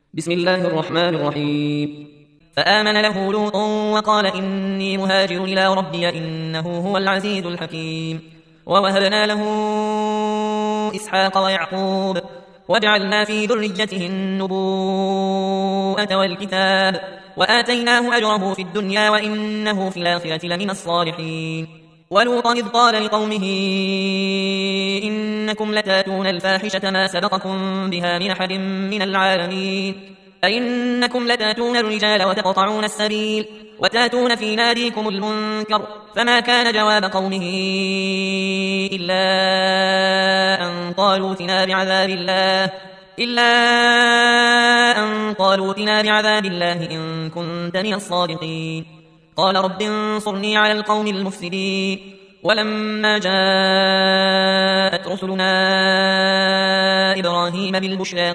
بسم الله الرحمن الرحيم. فآمن له لوط وقال إني مهاجر إلى ربي إنه هو العزيز الحكيم. ووهبنا له إسحاق ويعقوب وجعلنا في ذريته النبوءة والكتاب وآتيناه أجره في الدنيا وإنه في الآخرة لمن الصالحين. ولوطا إذ قال لقومه إنكم لتاتون الفاحشة ما سبقكم بها من أحد من العالمين أئنكم لتاتون الرجال وتقطعون السبيل وتاتون في ناديكم المنكر. فما كان جواب قومه إلا أن قالوا ائتنا بعذاب الله إن كنت من الصادقين. قال رب انصرني على القوم المفسدين. ولما جاءت رسلنا إبراهيم بالبشرى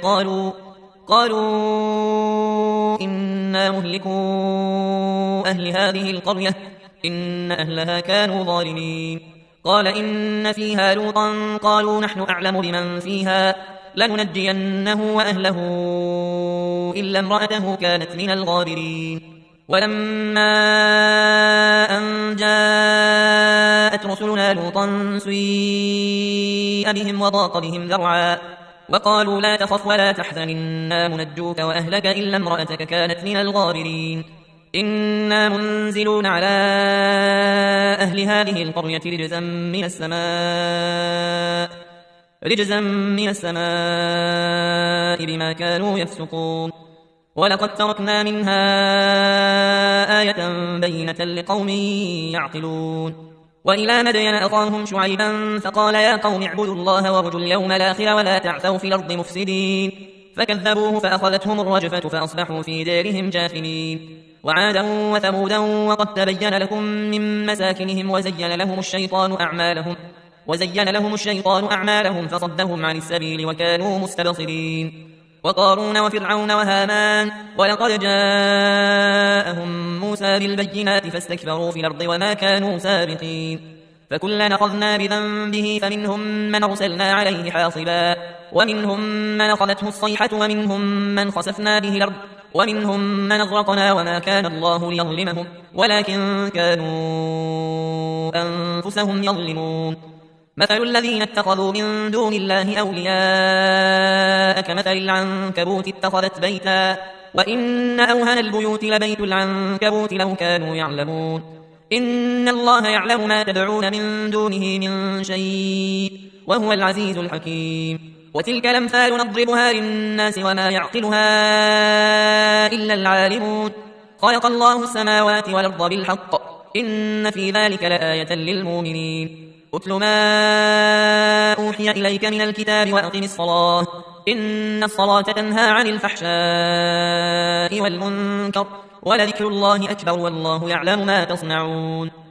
قالوا إنا مهلكو أهل هذه القرية إن أهلها كانوا ظالمين. قال إن فيها لوطا قالوا نحن أعلم بمن فيها لننجينه وأهله إلا امرأته كانت من الغابرين. ولما أن جاءت رسلنا لوطا سيء بهم وضاق بهم ذرعا وقالوا لا تخف ولا تحزن إنا منجوك وأهلك إلا امرأتك كانت من الغابرين. إنا منزلون على أهل هذه القرية رجزا من السماء بما كانوا يفسقون. ولقد تركنا منها آية بينة لقوم يعقلون. وإلى مدين أخاهم شعيبا فقال يا قوم اعبدوا الله وارجوا اليوم الآخر ولا تعثوا في الأرض مفسدين. فكذبوه فأخذتهم الرجفة فأصبحوا في دارهم جاثمين. وعادا وثمودا وقد تبين لكم من مساكنهم وزين لهم الشيطان أعمالهم فصدهم عن السبيل وكانوا مستبصرين. وقارون وفرعون وهامان ولقد جاءهم موسى بالبينات فاستكبروا في الأرض وما كانوا سابقين. فكلا أخذنا بذنبه فمنهم من أرسلنا عليه حاصبا ومنهم من أخذته الصيحة ومنهم من خسفنا به الأرض ومنهم من أغرقنا وما كان الله ليظلمهم ولكن كانوا أنفسهم يظلمون. مثل الذين اتخذوا من دون الله أولياء كمثل العنكبوت اتخذت بيتا وإن أوهن البيوت لبيت العنكبوت لو كانوا يعلمون. إن الله يعلم ما تدعون من دونه من شيء وهو العزيز الحكيم. وتلك الأمثال نضربها للناس وما يعقلها إلا العالمون. خلق الله السماوات والأرض بالحق إن في ذلك لآية للمؤمنين. أتل ما أوحي إليك من الكتاب وأقم الصلاة إن الصلاة تنهى عن الفحشاء والمنكر ولذكر الله أكبر والله يعلم ما تصنعون.